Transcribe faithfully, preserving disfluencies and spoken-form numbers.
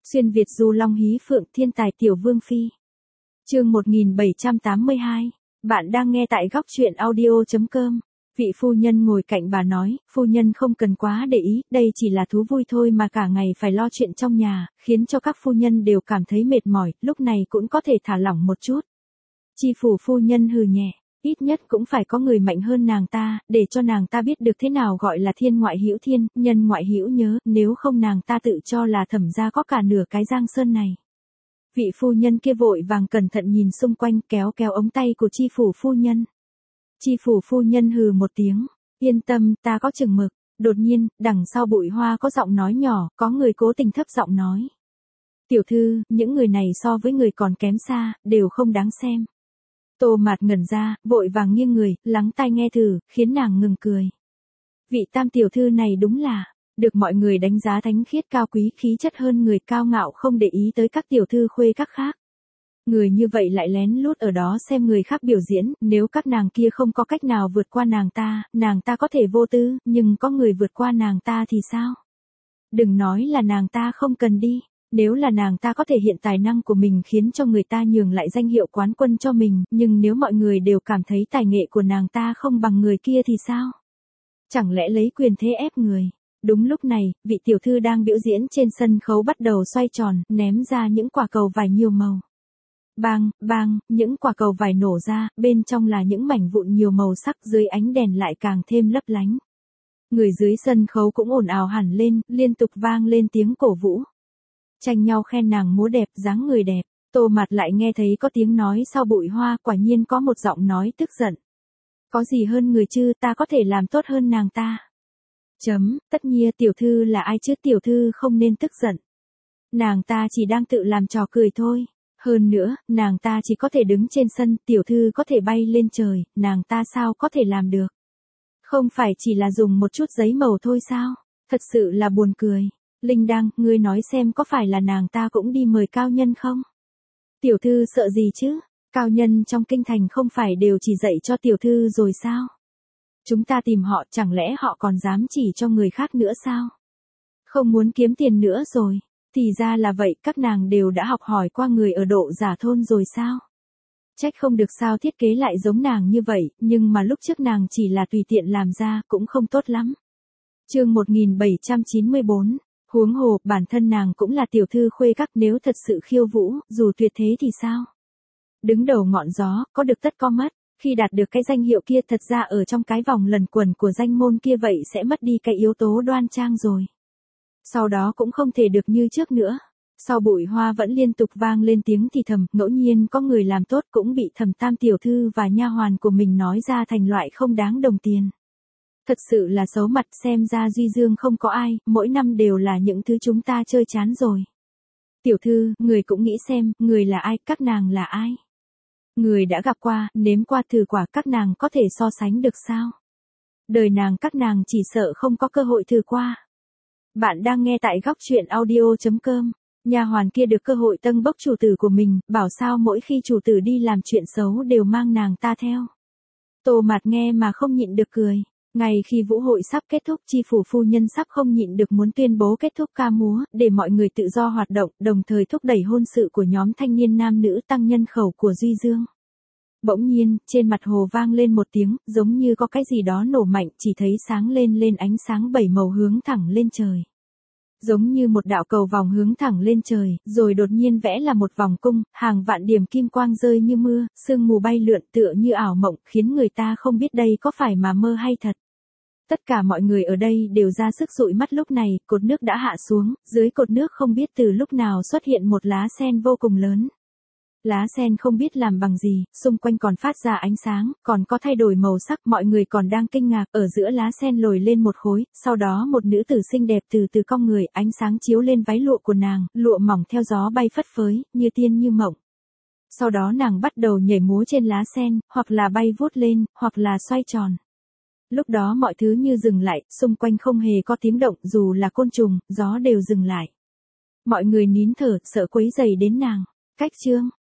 Xuyên Việt du long hí phượng thiên tài tiểu vương phi. Chương một nghìn bảy trăm tám mươi hai. Bạn đang nghe tại góc truyện audio chấm com. Vị phu nhân ngồi cạnh bà nói, phu nhân không cần quá để ý, đây chỉ là thú vui thôi mà cả ngày phải lo chuyện trong nhà, khiến cho các phu nhân đều cảm thấy mệt mỏi, lúc này cũng có thể thả lỏng một chút. Chi phủ phu nhân hừ nhẹ, ít nhất cũng phải có người mạnh hơn nàng ta, để cho nàng ta biết được thế nào gọi là thiên ngoại hữu thiên, nhân ngoại hữu nhớ, nếu không nàng ta tự cho là Thẩm gia có cả nửa cái Giang Sơn này. Vị phu nhân kia vội vàng cẩn thận nhìn xung quanh, kéo kéo ống tay của chi phủ phu nhân. Chi phủ phu nhân hừ một tiếng, yên tâm, ta có chừng mực. Đột nhiên, đằng sau bụi hoa có giọng nói nhỏ, có người cố tình thấp giọng nói. Tiểu thư, những người này so với người còn kém xa, đều không đáng xem. Tô Mạt ngẩn ra, vội vàng nghiêng người, lắng tai nghe thử, khiến nàng ngừng cười. Vị tam tiểu thư này đúng là, được mọi người đánh giá thánh khiết cao quý khí chất hơn người, cao ngạo không để ý tới các tiểu thư khuê các khác. Người như vậy lại lén lút ở đó xem người khác biểu diễn, nếu các nàng kia không có cách nào vượt qua nàng ta, nàng ta có thể vô tư, nhưng có người vượt qua nàng ta thì sao? Đừng nói là nàng ta không cần đi. Nếu là nàng ta có thể hiện tài năng của mình khiến cho người ta nhường lại danh hiệu quán quân cho mình, nhưng nếu mọi người đều cảm thấy tài nghệ của nàng ta không bằng người kia thì sao? Chẳng lẽ lấy quyền thế ép người? Đúng lúc này, vị tiểu thư đang biểu diễn trên sân khấu bắt đầu xoay tròn, ném ra những quả cầu vải nhiều màu. Bang, bang, những quả cầu vải nổ ra, bên trong là những mảnh vụn nhiều màu sắc, dưới ánh đèn lại càng thêm lấp lánh. Người dưới sân khấu cũng ồn ào hẳn lên, liên tục vang lên tiếng cổ vũ. Tranh nhau khen nàng múa đẹp, dáng người đẹp. Tô Mạt lại nghe thấy có tiếng nói sau bụi hoa, quả nhiên có một giọng nói tức giận. Có gì hơn người chứ, ta có thể làm tốt hơn nàng ta. Chấm, tất nhiên tiểu thư là ai chứ, tiểu thư không nên tức giận. Nàng ta chỉ đang tự làm trò cười thôi. Hơn nữa, nàng ta chỉ có thể đứng trên sân, tiểu thư có thể bay lên trời, nàng ta sao có thể làm được. Không phải chỉ là dùng một chút giấy màu thôi sao, thật sự là buồn cười. Linh Đăng, ngươi nói xem có phải là nàng ta cũng đi mời cao nhân không? Tiểu thư sợ gì chứ? Cao nhân trong kinh thành không phải đều chỉ dạy cho tiểu thư rồi sao? Chúng ta tìm họ, chẳng lẽ họ còn dám chỉ cho người khác nữa sao? Không muốn kiếm tiền nữa rồi. Thì ra là vậy, các nàng đều đã học hỏi qua người ở độ giả thôn rồi sao? Trách không được sao thiết kế lại giống nàng như vậy, nhưng mà lúc trước nàng chỉ là tùy tiện làm ra, cũng không tốt lắm. Chương một nghìn bảy trăm chín mươi bốn. Huống hồ, bản thân nàng cũng là tiểu thư khuê các, nếu thật sự khiêu vũ, dù tuyệt thế thì sao? Đứng đầu ngọn gió, có được tất có mất, khi đạt được cái danh hiệu kia thật ra ở trong cái vòng lần quần của danh môn kia vậy sẽ mất đi cái yếu tố đoan trang rồi. Sau đó cũng không thể được như trước nữa. Sau bụi hoa vẫn liên tục vang lên tiếng thì thầm, ngẫu nhiên có người làm tốt cũng bị Thẩm tam tiểu thư và nha hoàn của mình nói ra thành loại không đáng đồng tiền. Thật sự là xấu mặt, xem ra Duy Dương không có ai, mỗi năm đều là những thứ chúng ta chơi chán rồi. Tiểu thư, người cũng nghĩ xem, người là ai, các nàng là ai? Người đã gặp qua, nếm qua thử quả, các nàng có thể so sánh được sao? Đời nàng các nàng chỉ sợ không có cơ hội thử qua. Bạn đang nghe tại góc truyện audio chấm com. Nhà hoàn kia được cơ hội tâng bốc chủ tử của mình, bảo sao mỗi khi chủ tử đi làm chuyện xấu đều mang nàng ta theo. Tô Mạt nghe mà không nhịn được cười. Ngay khi vũ hội sắp kết thúc, chi phủ phu nhân sắp không nhịn được muốn tuyên bố kết thúc ca múa, để mọi người tự do hoạt động, đồng thời thúc đẩy hôn sự của nhóm thanh niên nam nữ, tăng nhân khẩu của Duy Dương. Bỗng nhiên, trên mặt hồ vang lên một tiếng, giống như có cái gì đó nổ mạnh, chỉ thấy sáng lên lên ánh sáng bảy màu hướng thẳng lên trời. Giống như một đạo cầu vòng hướng thẳng lên trời, rồi đột nhiên vẽ là một vòng cung, hàng vạn điểm kim quang rơi như mưa, sương mù bay lượn tựa như ảo mộng, khiến người ta không biết đây có phải mà mơ hay thật. Tất cả mọi người ở đây đều ra sức dụi mắt, lúc này, cột nước đã hạ xuống, dưới cột nước không biết từ lúc nào xuất hiện một lá sen vô cùng lớn. Lá sen không biết làm bằng gì, xung quanh còn phát ra ánh sáng, còn có thay đổi màu sắc, mọi người còn đang kinh ngạc, ở giữa lá sen lồi lên một khối, sau đó một nữ tử xinh đẹp từ từ cong người, ánh sáng chiếu lên váy lụa của nàng, lụa mỏng theo gió bay phất phới, như tiên như mộng. Sau đó nàng bắt đầu nhảy múa trên lá sen, hoặc là bay vút lên, hoặc là xoay tròn. Lúc đó mọi thứ như dừng lại, xung quanh không hề có tiếng động, dù là côn trùng, gió đều dừng lại. Mọi người nín thở, sợ quấy rầy đến nàng. Cách chương